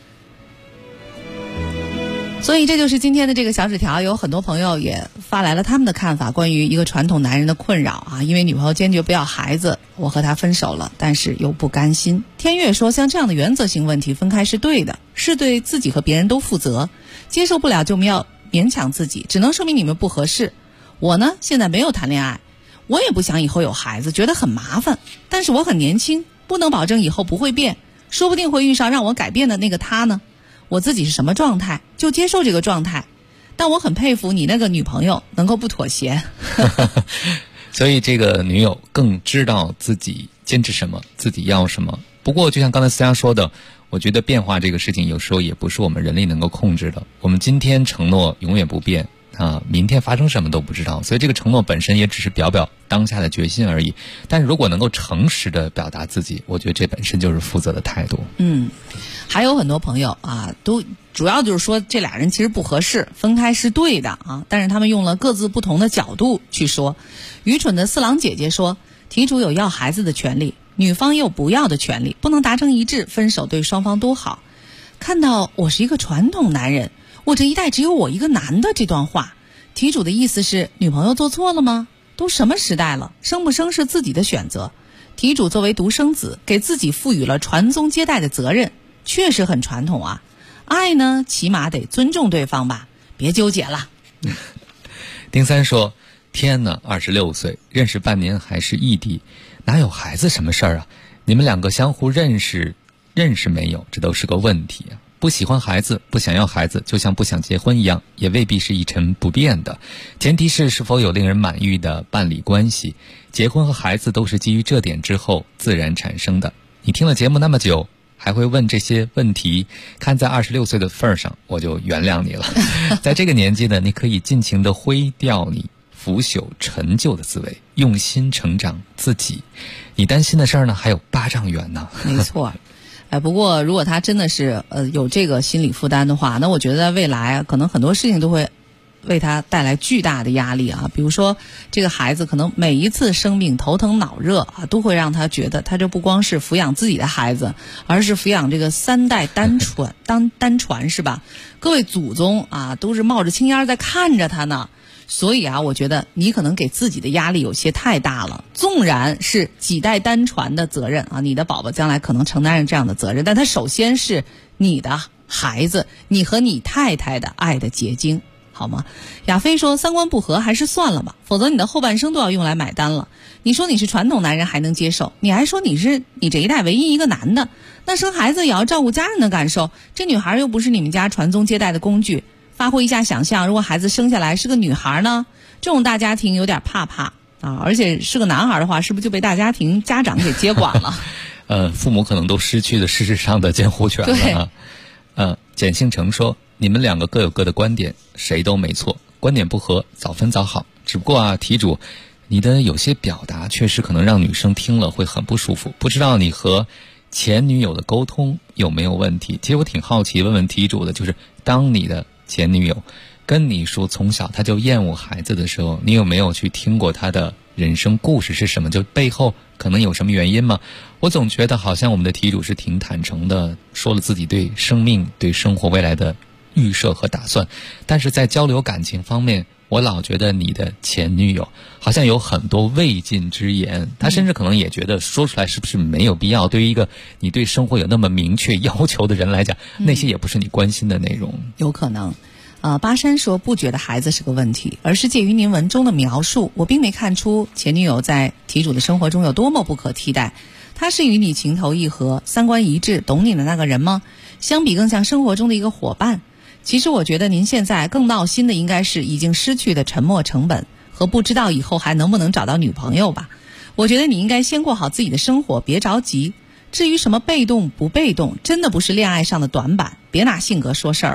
所以这就是今天的这个小纸条，有很多朋友也发来了他们的看法，关于一个传统男人的困扰啊。因为女朋友坚决不要孩子，我和他分手了，但是又不甘心。天月说，像这样的原则性问题，分开是对的，是对自己和别人都负责，接受不了就不要勉强自己，只能说明你们不合适。我呢，现在没有谈恋爱，我也不想以后有孩子，觉得很麻烦，但是我很年轻，不能保证以后不会变，说不定会遇上让我改变的那个他呢。我自己是什么状态就接受这个状态，但我很佩服你那个女朋友能够不妥协。 所以这个女友更知道自己坚持什么，自己要什么。不过就像刚才思佳说的，我觉得变化这个事情有时候也不是我们人类能够控制的。我们今天承诺永远不变啊，明天发生什么都不知道，所以这个承诺本身也只是表表当下的决心而已。但是如果能够诚实的表达自己，我觉得这本身就是负责的态度。 还有很多朋友啊，都主要就是说这俩人其实不合适，分开是对的啊，但是他们用了各自不同的角度去说。愚蠢的四郎姐姐说，题主有要孩子的权利，女方也有不要的权利，不能达成一致，分手对双方都好。看到我是一个传统男人，我这一代只有我一个男的这段话，题主的意思是女朋友做错了吗？都什么时代了，生不生是自己的选择。题主作为独生子，给自己赋予了传宗接代的责任，确实很传统啊。爱呢，起码得尊重对方吧，别纠结了。 丁三说，天哪，26岁，认识半年还是异地，哪有孩子什么事儿啊？你们两个相互认识没有，这都是个问题啊。不喜欢孩子，不想要孩子，就像不想结婚一样，也未必是一成不变的。前提是否有令人满意的伴侣关系。结婚和孩子都是基于这点之后自然产生的。你听了节目那么久，还会问这些问题，看在26岁的份上，我就原谅你了。在这个年纪呢，你可以尽情的挥掉你腐朽陈旧的思维，用心成长自己。你担心的事儿呢，还有8丈远呢。 没错。不过如果他真的是有这个心理负担的话，那我觉得在未来可能很多事情都会为他带来巨大的压力啊。比如说这个孩子可能每一次生病头疼脑热啊，都会让他觉得他这不光是抚养自己的孩子，而是抚养这个3代单传是吧？各位祖宗啊，都是冒着青烟在看着他呢。所以啊，我觉得你可能给自己的压力有些太大了。纵然是几代单传的责任啊，你的宝宝将来可能承担着这样的责任，但他首先是你的孩子，你和你太太的爱的结晶，好吗？亚飞说，三观不合还是算了吧，否则你的后半生都要用来买单了。你说你是传统男人还能接受，你还说你是你这一代唯一一个男的，那生孩子也要照顾家人的感受，这女孩又不是你们家传宗接代的工具。发挥一下想象，如果孩子生下来是个女孩呢，这种大家庭有点怕啊，而且是个男孩的话，是不是就被大家庭家长给接管了？ 父母可能都失去了事实上的监护权了啊。简信成说，你们两个各有各的观点，谁都没错，观点不合早分早好。只不过啊，题主你的有些表达确实可能让女生听了会很不舒服，不知道你和前女友的沟通有没有问题。其实我挺好奇问问题主的，就是当你的前女友跟你说从小他就厌恶孩子的时候，你有没有去听过他的人生故事是什么？就背后可能有什么原因吗？我总觉得好像我们的题主是挺坦诚的，说了自己对生命对生活未来的预设和打算，但是在交流感情方面，我老觉得你的前女友好像有很多未尽之言，她甚至可能也觉得说出来是不是没有必要。对于一个你对生活有那么明确要求的人来讲，那些也不是你关心的内容。 有可能。巴山说不觉得孩子是个问题，而是介于您文中的描述，我并没看出前女友在题主的生活中有多么不可替代。她是与你情投意合、三观一致、懂你的那个人吗？相比更像生活中的一个伙伴。其实我觉得您现在更闹心的应该是已经失去的沉没成本和不知道以后还能不能找到女朋友吧。我觉得你应该先过好自己的生活，别着急。至于什么被动不被动，真的不是恋爱上的短板，别拿性格说事儿了。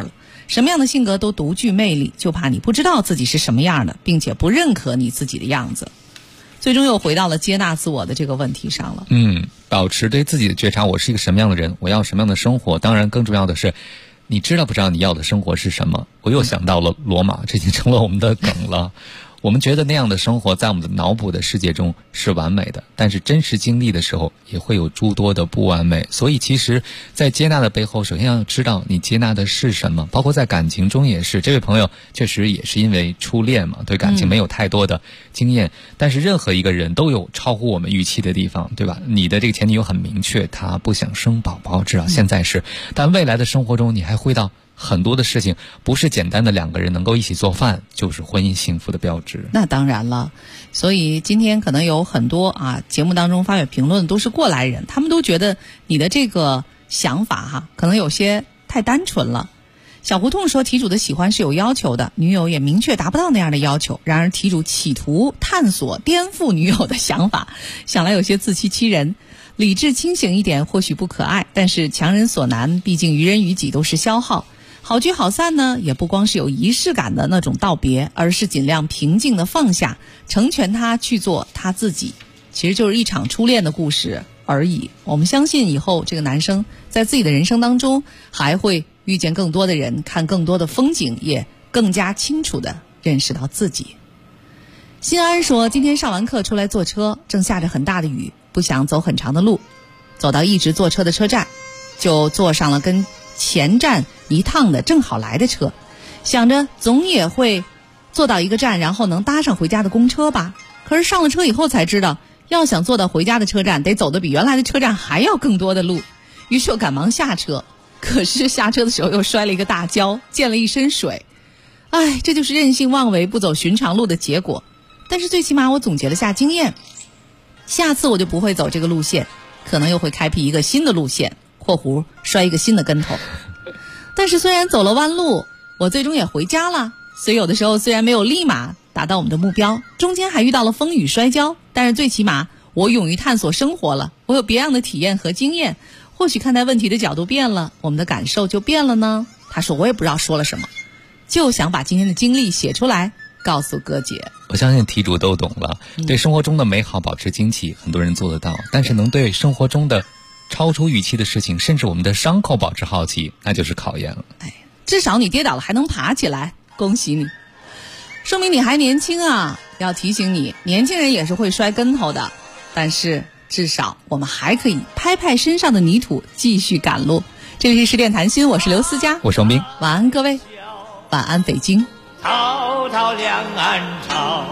什么样的性格都独具魅力，就怕你不知道自己是什么样的，并且不认可你自己的样子。最终又回到了接纳自我的这个问题上了。 保持对自己的觉察，我是一个什么样的人，我要什么样的生活。当然更重要的是，你知道不知道你要的生活是什么？我又想到了罗马，这已经成了我们的梗了。我们觉得那样的生活在我们的脑补的世界中是完美的，但是真实经历的时候也会有诸多的不完美。所以其实在接纳的背后，首先要知道你接纳的是什么，包括在感情中也是。这位朋友确实也是因为初恋嘛，对感情没有太多的经验，但是任何一个人都有超乎我们预期的地方，对吧？你的这个前女友很明确，她不想生宝宝，至少现在是，但未来的生活中你还会到很多的事情，不是简单的两个人能够一起做饭就是婚姻幸福的标志。 那当然了，所以今天可能有很多节目当中发表评论都是过来人，他们都觉得你的这个想法可能有些太单纯了。小胡同说，题主的喜欢是有要求的，女友也明确达不到那样的要求，然而题主企图探索颠覆女友的想法，想来有些自欺欺人。理智清醒一点或许不可爱，但是强人所难，毕竟于人于己都是消耗。好聚好散呢，也不光是有仪式感的那种道别，而是尽量平静的放下，成全他去做他自己。其实就是一场初恋的故事而已。我们相信以后这个男生在自己的人生当中还会遇见更多的人，看更多的风景，也更加清楚的认识到自己。新安说，今天上完课出来坐车，正下着很大的雨，不想走很长的路，走到一直坐车的车站，就坐上了跟前站一趟的正好来的车，想着总也会坐到一个站，然后能搭上回家的公车吧。可是上了车以后才知道，要想坐到回家的车站，得走的比原来的车站还要更多的路。于是我赶忙下车，可是下车的时候又摔了一个大跤，溅了一身水。这就是任性妄为，不走寻常路的结果。但是最起码我总结了下经验，下次我就不会走这个路线，可能又会开辟一个新的路线（括弧摔一个新的跟头）。但是虽然走了弯路，我最终也回家了。所以有的时候虽然没有立马达到我们的目标，中间还遇到了风雨摔跤，但是最起码我勇于探索生活了，我有别样的体验和经验，或许看待问题的角度变了，我们的感受就变了呢。他说我也不知道说了什么，就想把今天的经历写出来告诉哥姐。 我相信题主都懂了，对生活中的美好保持惊奇，很多人做得到，但是能对生活中的超出预期的事情，甚至我们的伤口保持好奇，那就是考验了。 至少你跌倒了还能爬起来，恭喜你，说明你还年轻啊！要提醒你，年轻人也是会摔跟头的，但是至少我们还可以拍拍身上的泥土，继续赶路。这里是十点谈心，我是刘思佳， 我是王斌， 晚安各位，晚安北京。 滔滔两岸潮，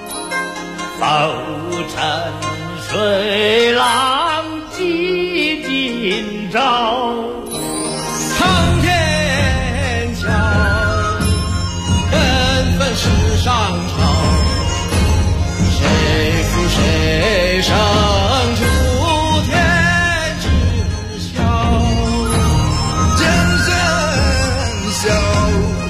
浮沉水浪几今朝。长天桥，纷纷世上潮，谁负谁胜出天知晓。人生笑，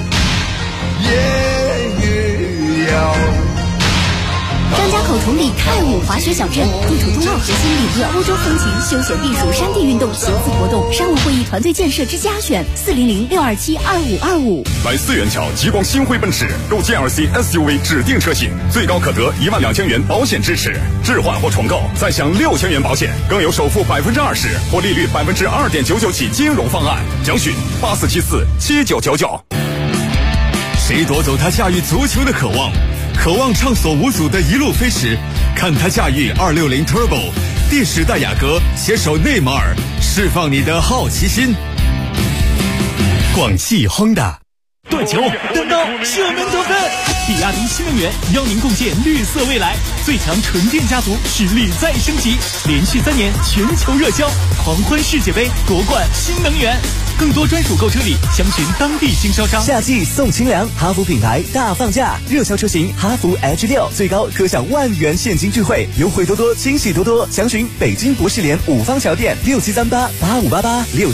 张家口崇礼泰武滑雪小镇，地处冬奥核心，领略欧洲风情，休闲避暑，山地运动，亲子活动，商务会议团队建设之家选，400-627-2525。 来四元桥极光星辉奔驰，购 GLC SUV 指定车型，最高可得12000元保险支持，置换或重购再享6000元保险，更有首付20%或利率2.99%起金融方案。详询84747999。 谁夺走他驾驭足球的渴望？渴望畅所无阻的一路飞驰，看他驾驭260 Turbo， 第10代雅阁携手内马尔，释放你的好奇心。广汽亨达， 断球、单刀、射门得分，比亚迪新能源邀您共建绿色未来，最强纯电家族实力再升级，连续3年全球热销，狂欢世界杯夺冠新能源。更多专属购车礼，详询当地经销商。 夏季送清凉，哈弗品牌大放价，热销车型哈弗 H6 最高可享10000元现金聚会，优惠多多，惊喜多多，详询北京博士联5方桥店67388588